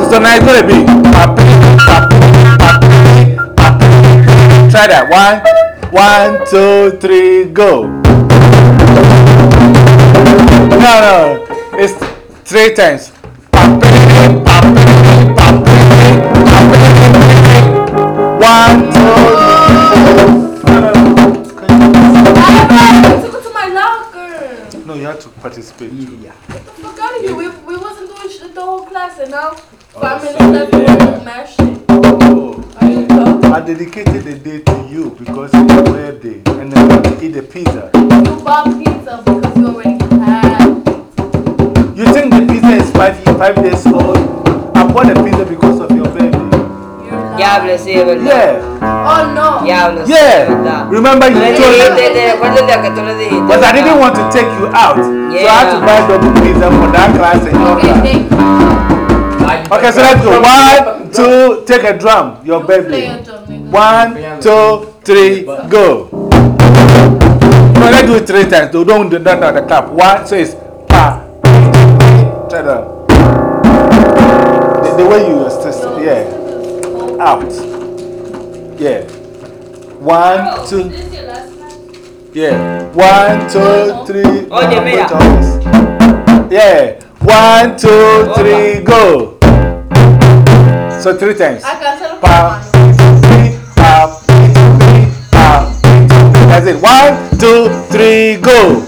So now it's going to be. Try that. 1, 2, 3, go. No. It's 3 times. 1, 2. No, you have to participate. Yeah. Fuck out of here. We wasn't doing shit the whole class, and now 5 minutes left to mash it. I dedicated the day to you because it's your birthday and then you eat the pizza. You bought pizza because you already had. You think the pizza is 5 days old? I bought the pizza because of your birthday. Diablo, sí, es verdad. Yeah. Oh no. Diablo, sí, es Yeah. verdad. Remember you told me. Acuérdate que tú le dijiste. But I didn't want to take you out. So I had to buy double pizza for that class and your class. Okay, so let's go. 1, 2, take a drum. Your birthday. 1, 2, 3, go. No, let's do it 3 times. Don't do the clap. 1, so it's pa. Try the way you assist. Yeah. Out. Yeah. 1, 2. Yeah. 1, 2, 3. Oye, mira. Yeah. 1, 2, 3, go. So 3 times. Pa, pa, pa. That's it. 1, 2, 3, go.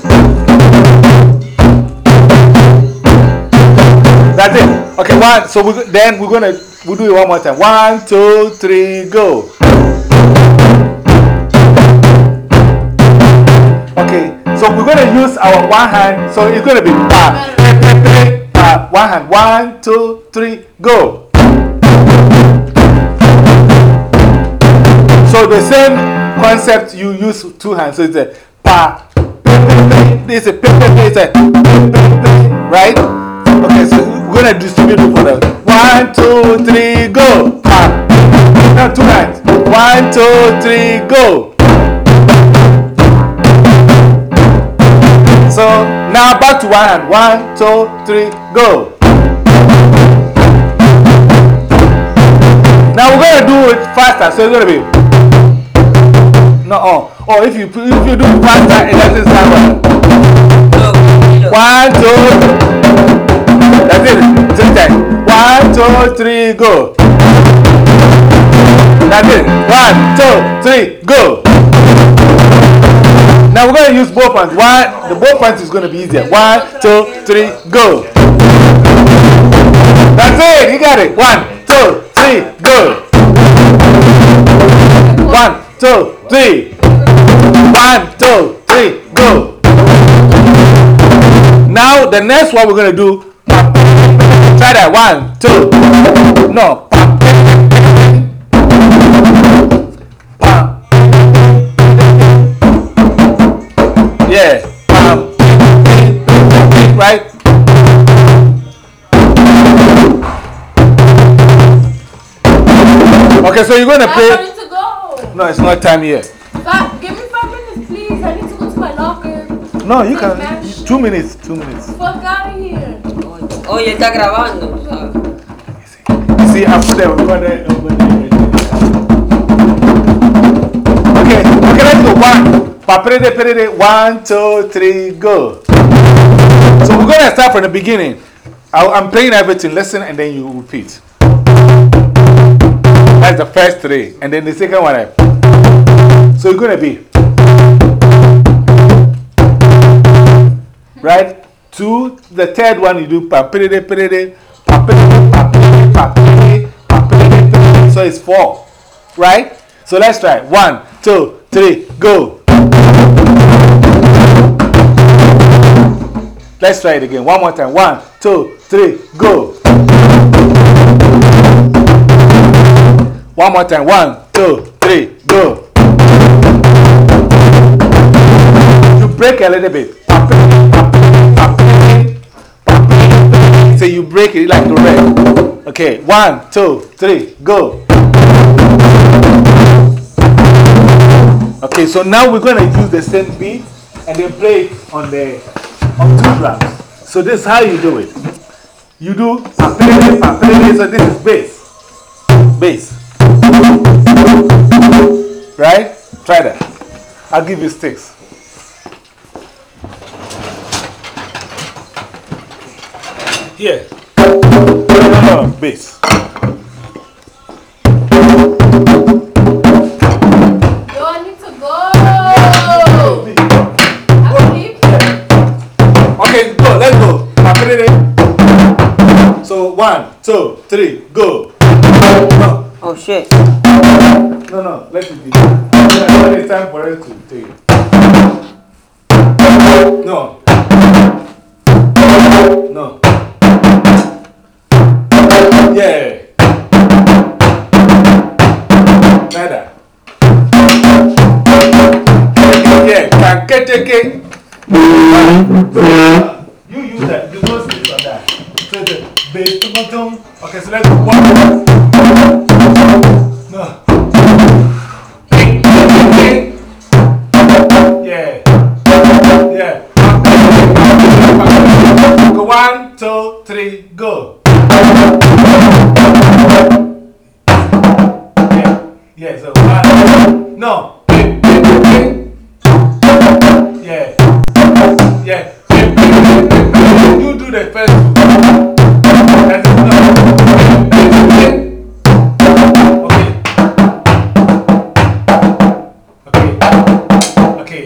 That's it. Okay, one. So we'll do it one more time. 1, 2, 3, go. Okay, so we're gonna use our one hand. So it's gonna be pa, pa, one hand. 1, 2, 3, go. So the same concept, you use 2 hands. So it's a pa, this is a right? Okay, so we're gonna distribute it for them. 1, 2, 3, go. Pa. Now 2 hands. 1, 2, 3, go. So now back to 1 hand. 1, 2, 3, go. Now we're gonna do it faster. So it's gonna be. No, oh, if you do it faster, it doesn't sound well. 1, 2. That's it. 3 times. 1, 2, 3, go. That's it. 1, 2, 3, go. Now we're going to use both hands. The both hands is going to be easier. 1, 2, 3, go. That's it. You got it. 1, 2, 3, go. 1, 2, 3. 1, 2, 3, go. Now the next one we're going to do. Try that. 1, 2. No. Yeah. Right? Okay, so you're going to play. I need to go. No, it's not time yet. Give me 5 minutes, please. I need to go to my locker. No, you can. 2 minutes. 2 minutes. Fuck out of here. Oye, está grabando. See, I put that over there. Okay, let's go. 1, 2, 3, go. So we're going to start from the beginning. I'm playing everything. Listen, and then you repeat. That's the first 3. And then the second one. So you're going to be. Right? 2. The third one you do. So it's 4. Right? So let's try. 1, 2, 3, go. Let's try it again. One more time. 1, 2, 3, go. One more time. 1, 2, 3, go. You break a little bit. So you break it like the red. Okay. 1, 2, 3, go. Okay, so now we're going to use the same beat and then play it on 2 drums. So this is how you do it. You do papere, so this is bass. Bass. Right? Try that. I'll give you sticks. Here. Bass. Yo, I need to go. Okay, go. Let's go. So 1, 2, 3, go. No. Oh shit. No. Let it be. It's time for it to take it. No. No. Yeah. Nada. Yeah. Take it. You use that. You don't sleep on that. So the bass. Okay, so let's go. 1. No. Yeah. Yeah. Go 1, 2, 3, go. Yeah, so 1. No. Yeah. Yeah. You do the first 2. That's it. Okay.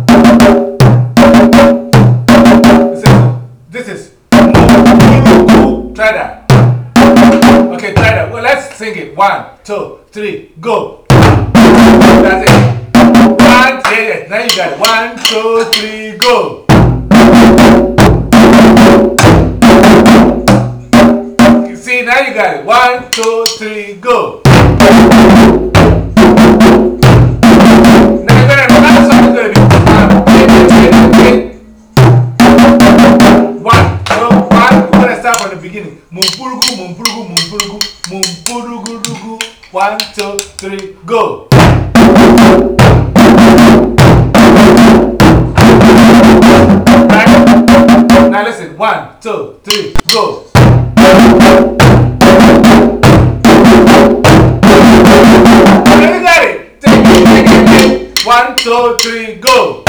This is try that. Okay, try that. Well, let's sing it. 1, 2, 3, go. That's it. 1, yeah. Now you got it. 1, 2, 3, go. See, now you got it. 1, 2, 3, go. Now you're gonna another song is gonna be 1. So 1, we're gonna start from the beginning. Mumpurugu, mumpurugu, mumpurugu, mumpurugu. 1, 2, 3, go. Right? Now listen. 1, 2, 3, go. You got it. Take it. 1, 2, 3, go.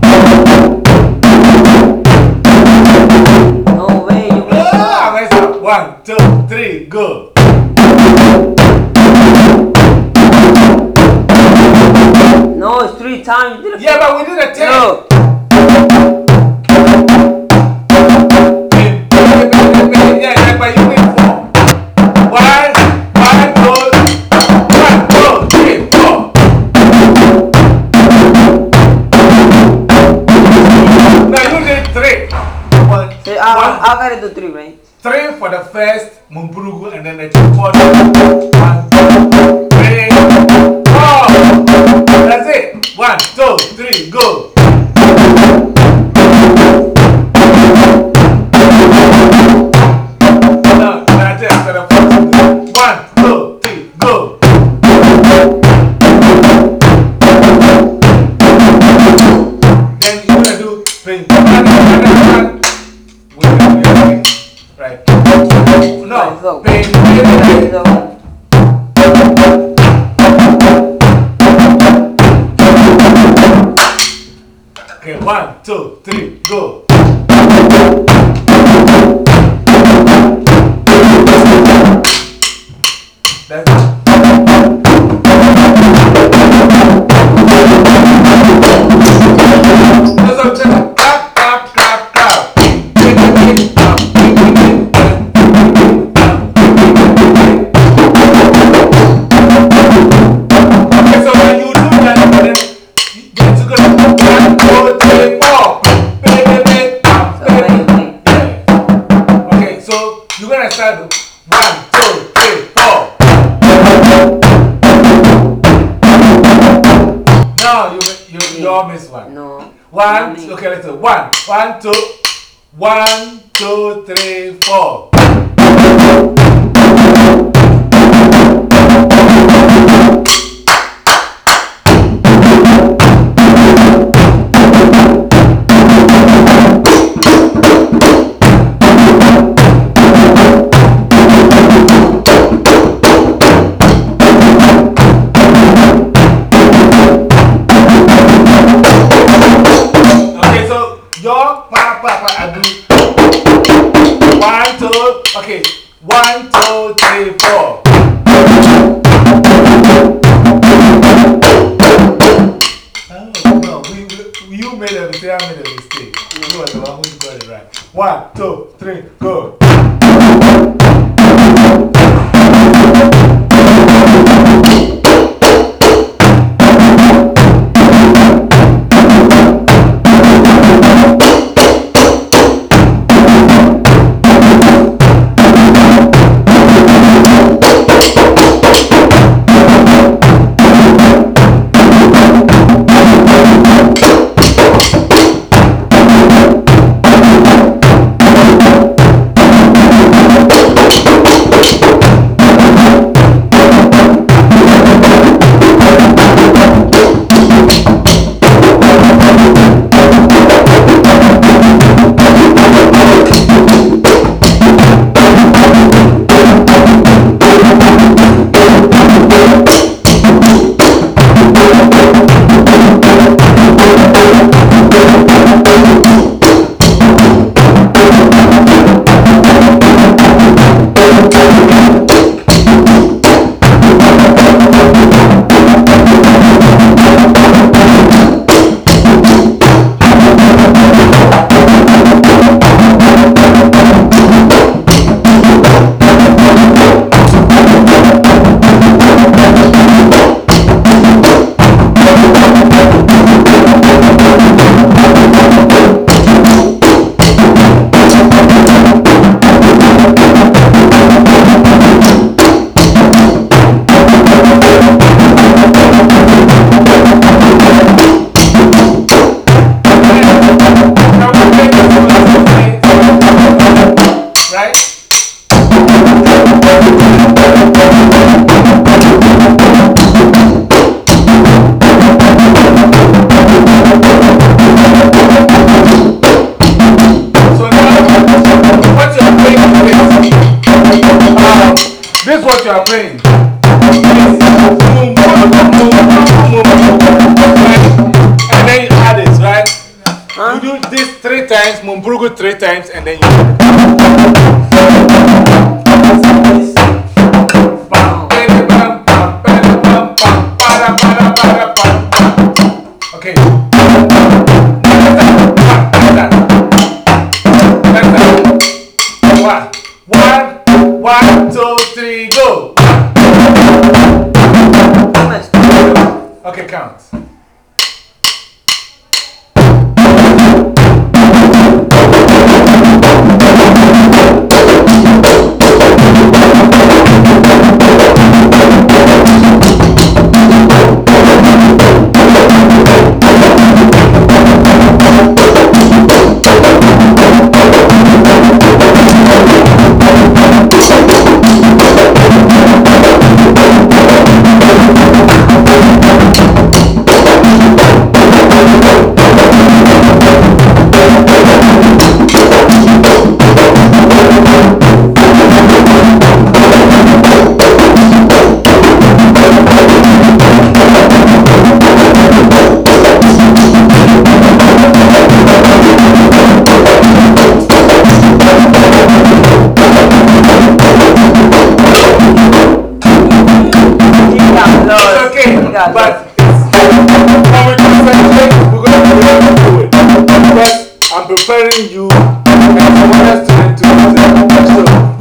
No way, you messed up. 1, 2, 3, go. No, it's 3 times. Yeah, but we did a 10. No. Yeah, but you win 4. 1, 2, 3, 4. Now you did 3. I gotta do 3, right? 3 for the first Mumpurugu and then the 4. 1, 2, 3, 4. That's it. 1, 2, 3, go. No, that's it. For the first 1, 2, 3, go. Then you're gonna do ping. Right. No, ping. Okay, 1, 2, 3, go. That's it. Clap, clap, clap, clap. Okay, so when you do that, then you're going to 1, 2, 3, 4. Okay, so you're going to start 1, 2, 3, 4. No, you all missed 1. No. 1, okay, let's do 1, 2, 3, 4. 1, 2, 3, 4. Oh, no, you made a mistake. I made a mistake. You were the one who got it right. 1, 2, 3, go. This is what you are playing. And then you add it, right? You do this 3 times, Mumburugu 3 times, and then you okay. One, 2, 3, go. Okay, count. But we're going to do it. Because I'm preparing you and I want us to do it. So